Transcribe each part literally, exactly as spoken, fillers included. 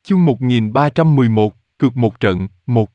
Chương một nghìn ba trăm mười một, cược một trận, một.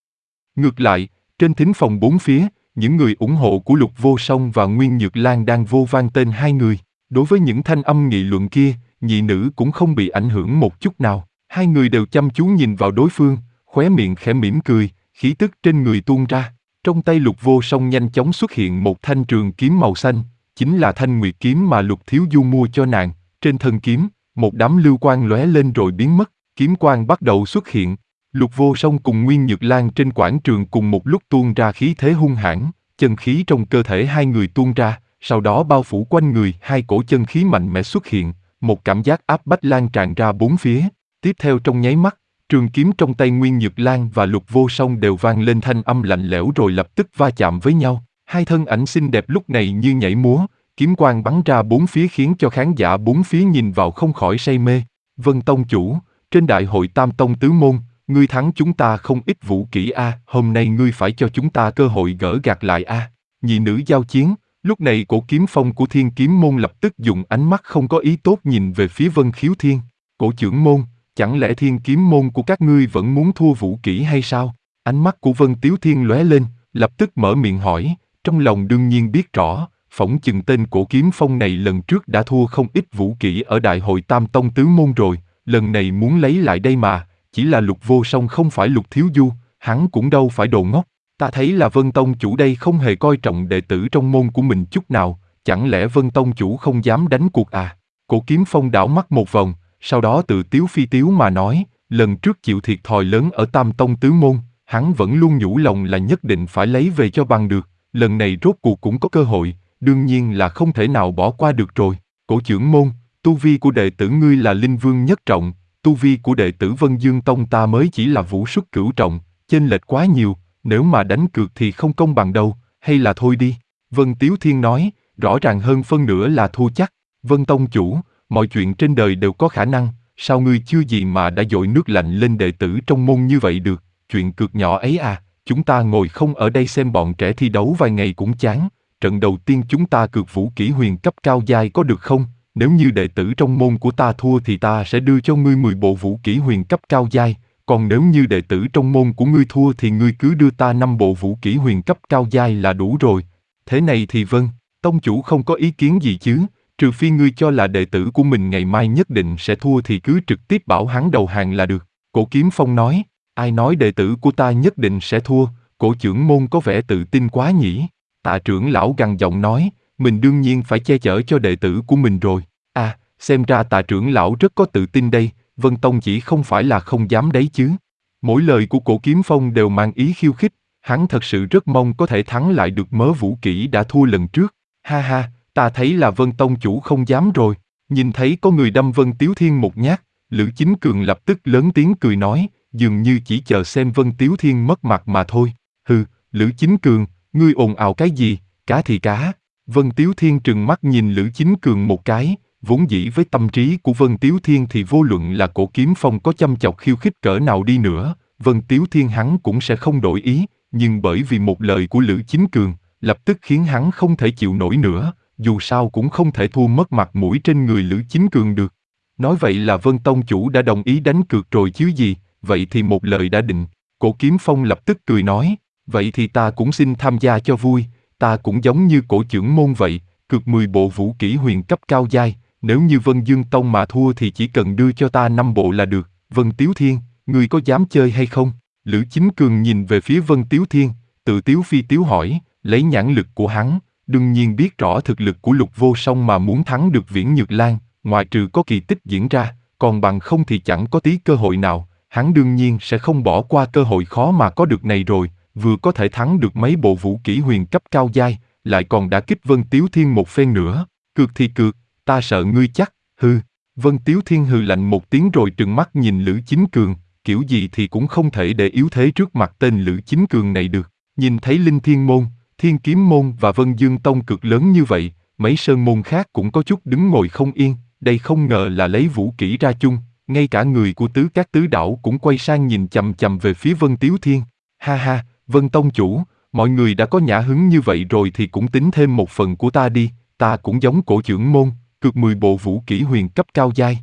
Ngược lại, trên thính phòng bốn phía, những người ủng hộ của Lục Vô Song và Nguyên Nhược Lan đang vô vang tên hai người. Đối với những thanh âm nghị luận kia, nhị nữ cũng không bị ảnh hưởng một chút nào. Hai người đều chăm chú nhìn vào đối phương, khóe miệng khẽ mỉm cười, khí tức trên người tuôn ra. Trong tay Lục Vô Song nhanh chóng xuất hiện một thanh trường kiếm màu xanh, chính là thanh nguyệt kiếm mà Lục Thiếu Du mua cho nàng. Trên thân kiếm, một đám lưu quang lóe lên rồi biến mất. Kiếm quang bắt đầu xuất hiện. Lục Vô Song cùng Nguyên Nhược Lan trên quảng trường cùng một lúc tuôn ra khí thế hung hãn, chân khí trong cơ thể hai người tuôn ra, sau đó bao phủ quanh người, hai cổ chân khí mạnh mẽ xuất hiện, một cảm giác áp bách lan tràn ra bốn phía. Tiếp theo trong nháy mắt, trường kiếm trong tay Nguyên Nhược Lan và Lục Vô Song đều vang lên thanh âm lạnh lẽo rồi lập tức va chạm với nhau. Hai thân ảnh xinh đẹp lúc này như nhảy múa, kiếm quang bắn ra bốn phía khiến cho khán giả bốn phía nhìn vào không khỏi say mê. Vân Tông chủ, trên đại hội Tam Tông Tứ Môn, ngươi thắng chúng ta không ít vũ kỹ a, hôm nay ngươi phải cho chúng ta cơ hội gỡ gạc lại a. Nhị nữ giao chiến, lúc này cổ kiếm phong của Thiên Kiếm Môn lập tức dùng ánh mắt không có ý tốt nhìn về phía Vân Khiếu Thiên. Cổ trưởng môn, chẳng lẽ Thiên Kiếm Môn của các ngươi vẫn muốn thua vũ kỹ hay sao? Ánh mắt của Vân Tiếu Thiên lóe lên, lập tức mở miệng hỏi, trong lòng đương nhiên biết rõ, phỏng chừng tên cổ kiếm phong này lần trước đã thua không ít vũ kỹ ở đại hội Tam Tông Tứ Môn rồi. Lần này muốn lấy lại đây mà, chỉ là Lục Vô Song không phải Lục Thiếu Du, hắn cũng đâu phải đồ ngốc. Ta thấy là Vân Tông chủ đây không hề coi trọng đệ tử trong môn của mình chút nào, chẳng lẽ Vân Tông chủ không dám đánh cuộc à? Cổ kiếm phong đảo mắt một vòng, sau đó tự tiếu phi tiếu mà nói, lần trước chịu thiệt thòi lớn ở Tam Tông Tứ Môn, hắn vẫn luôn nhủ lòng là nhất định phải lấy về cho bằng được, lần này rốt cuộc cũng có cơ hội, đương nhiên là không thể nào bỏ qua được rồi. Cổ trưởng môn, tu vi của đệ tử ngươi là Linh Vương nhất trọng, tu vi của đệ tử Vân Dương Tông ta mới chỉ là Vũ Xuất cửu trọng, chênh lệch quá nhiều, nếu mà đánh cược thì không công bằng đâu, hay là thôi đi. Vân Tiếu Thiên nói, rõ ràng hơn phân nửa là thua chắc. Vân Tông chủ, mọi chuyện trên đời đều có khả năng, sao ngươi chưa gì mà đã dội nước lạnh lên đệ tử trong môn như vậy được, chuyện cược nhỏ ấy à, chúng ta ngồi không ở đây xem bọn trẻ thi đấu vài ngày cũng chán, trận đầu tiên chúng ta cược vũ kỹ huyền cấp cao giai có được không? Nếu như đệ tử trong môn của ta thua thì ta sẽ đưa cho ngươi mười bộ vũ kỹ huyền cấp cao giai, còn nếu như đệ tử trong môn của ngươi thua thì ngươi cứ đưa ta năm bộ vũ kỹ huyền cấp cao giai là đủ rồi. Thế này thì vâng, tông chủ không có ý kiến gì chứ, trừ phi ngươi cho là đệ tử của mình ngày mai nhất định sẽ thua thì cứ trực tiếp bảo hắn đầu hàng là được. Cổ kiếm phong nói, ai nói đệ tử của ta nhất định sẽ thua, cổ trưởng môn có vẻ tự tin quá nhỉ. Tạ trưởng lão gằn giọng nói, mình đương nhiên phải che chở cho đệ tử của mình rồi. À, xem ra Tạ trưởng lão rất có tự tin đây, Vân Tông chỉ không phải là không dám đấy chứ. Mỗi lời của cổ kiếm phong đều mang ý khiêu khích, hắn thật sự rất mong có thể thắng lại được mớ vũ kỹ đã thua lần trước. Ha ha, ta thấy là Vân Tông chủ không dám rồi. Nhìn thấy có người đâm Vân Tiếu Thiên một nhát, Lữ Chính Cường lập tức lớn tiếng cười nói, dường như chỉ chờ xem Vân Tiếu Thiên mất mặt mà thôi. Hừ, Lữ Chính Cường, ngươi ồn ào cái gì, cá thì cá. Vân Tiếu Thiên trừng mắt nhìn Lữ Chính Cường một cái, vốn dĩ với tâm trí của Vân Tiếu Thiên thì vô luận là cổ kiếm phong có chăm chọc khiêu khích cỡ nào đi nữa, Vân Tiếu Thiên hắn cũng sẽ không đổi ý, nhưng bởi vì một lời của Lữ Chính Cường, lập tức khiến hắn không thể chịu nổi nữa, dù sao cũng không thể thua mất mặt mũi trên người Lữ Chính Cường được. Nói vậy là Vân Tông chủ đã đồng ý đánh cược rồi chứ gì, vậy thì một lời đã định. Cổ kiếm phong lập tức cười nói, vậy thì ta cũng xin tham gia cho vui, ta cũng giống như cổ trưởng môn vậy, cược mười bộ vũ kỹ huyền cấp cao giai, nếu như Vân Dương Tông mà thua thì chỉ cần đưa cho ta năm bộ là được. Vân Tiếu Thiên, ngươi có dám chơi hay không? Lữ Chính Cường nhìn về phía Vân Tiếu Thiên, tự tiếu phi tiếu hỏi, lấy nhãn lực của hắn, đương nhiên biết rõ thực lực của Lục Vô Song mà muốn thắng được Viễn Nhược Lan, ngoài trừ có kỳ tích diễn ra, còn bằng không thì chẳng có tí cơ hội nào, hắn đương nhiên sẽ không bỏ qua cơ hội khó mà có được này rồi, vừa có thể thắng được mấy bộ vũ kỹ huyền cấp cao giai, lại còn đã kích Vân Tiếu Thiên một phen nữa, cược thì cược, ta sợ ngươi chắc, hừ. Vân Tiếu Thiên hừ lạnh một tiếng rồi trừng mắt nhìn Lữ Chính Cường, kiểu gì thì cũng không thể để yếu thế trước mặt tên Lữ Chính Cường này được. Nhìn thấy Linh Thiên Môn, Thiên Kiếm Môn và Vân Dương Tông cực lớn như vậy, mấy sơn môn khác cũng có chút đứng ngồi không yên, đây không ngờ là lấy vũ kỹ ra chung, ngay cả người của tứ các tứ đảo cũng quay sang nhìn chằm chằm về phía Vân Tiếu Thiên. Ha ha, Vân Tông chủ, mọi người đã có nhã hứng như vậy rồi thì cũng tính thêm một phần của ta đi, ta cũng giống cổ trưởng môn, cược mười bộ vũ kỹ huyền cấp cao giai.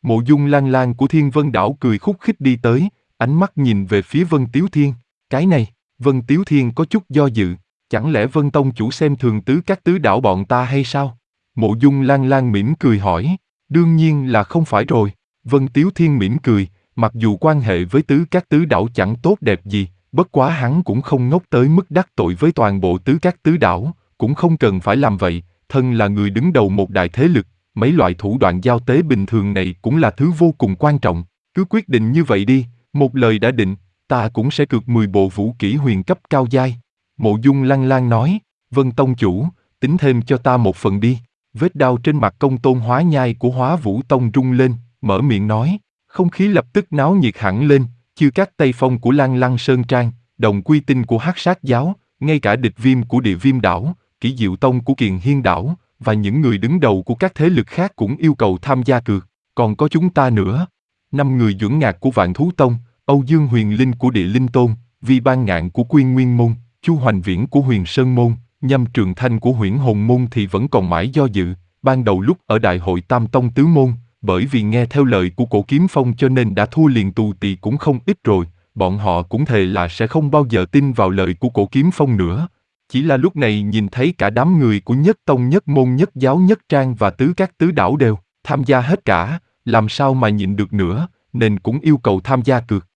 Mộ Dung Lan Lan của Thiên Vân Đảo cười khúc khích đi tới, ánh mắt nhìn về phía Vân Tiếu Thiên. Cái này, Vân Tiếu Thiên có chút do dự, chẳng lẽ Vân Tông chủ xem thường tứ các tứ đảo bọn ta hay sao? Mộ Dung Lan Lan mỉm cười hỏi, đương nhiên là không phải rồi. Vân Tiếu Thiên mỉm cười, mặc dù quan hệ với tứ các tứ đảo chẳng tốt đẹp gì, bất quá hắn cũng không ngốc tới mức đắc tội với toàn bộ tứ các tứ đảo, cũng không cần phải làm vậy, thân là người đứng đầu một đại thế lực, mấy loại thủ đoạn giao tế bình thường này cũng là thứ vô cùng quan trọng, cứ quyết định như vậy đi, một lời đã định, ta cũng sẽ cược mười bộ vũ kỹ huyền cấp cao giai. Mộ Dung Lan Lan nói, Vân Tông chủ, tính thêm cho ta một phần đi. Vết đao trên mặt Công Tôn Hóa Nhai của Hóa Vũ Tông rung lên, mở miệng nói, không khí lập tức náo nhiệt hẳn lên, chư các Tây Phong của Lan Lăng Sơn Trang, Đồng Quy Tinh của Hắc Sát Giáo, ngay cả Địch Viêm của Địa Viêm Đảo, Kỷ Diệu Tông của Kiền Hiên Đảo, và những người đứng đầu của các thế lực khác cũng yêu cầu tham gia cược, còn có chúng ta nữa. Năm người Duẩn Ngạc của Vạn Thú Tông, Âu Dương Huyền Linh của Địa Linh Tôn, Vi Ban Ngạn của Quy Nguyên Môn, Chu Hoành Viễn của Huyền Sơn Môn, Nhâm Trường Thanh của Huyễn Hồn Môn thì vẫn còn mãi do dự. Ban đầu lúc ở Đại hội Tam Tông Tứ Môn, bởi vì nghe theo lời của Cổ Kiếm Phong cho nên đã thua liền tù tì cũng không ít rồi, bọn họ cũng thề là sẽ không bao giờ tin vào lời của Cổ Kiếm Phong nữa. Chỉ là lúc này nhìn thấy cả đám người của Nhất Tông Nhất Môn Nhất Giáo Nhất Trang và tứ các tứ đảo đều tham gia hết cả, làm sao mà nhịn được nữa, nên cũng yêu cầu tham gia cược.